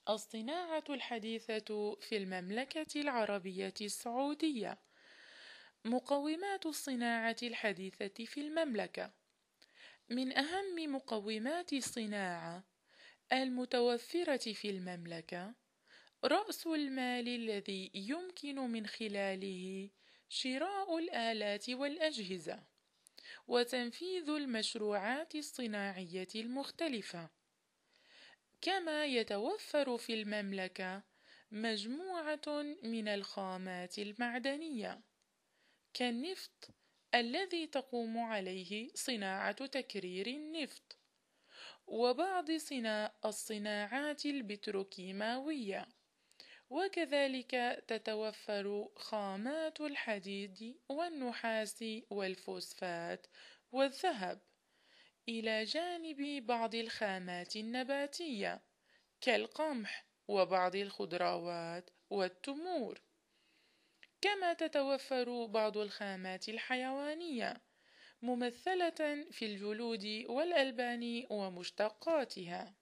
الصناعة الحديثة في المملكة العربية السعودية. مقومات الصناعة الحديثة في المملكة: من أهم مقومات الصناعة المتوفرة في المملكة رأس المال الذي يمكن من خلاله شراء الآلات والأجهزة وتنفيذ المشروعات الصناعية المختلفة. كما يتوفر في المملكة مجموعة من الخامات المعدنية كالنفط الذي تقوم عليه صناعة تكرير النفط، وبعض الصناعات البتروكيماوية، وكذلك تتوفر خامات الحديد والنحاس والفوسفات والذهب، إلى جانب بعض الخامات النباتية كالقمح وبعض الخضروات والتمور. كما تتوفر بعض الخامات الحيوانية ممثلة في الجلود والألبان ومشتقاتها.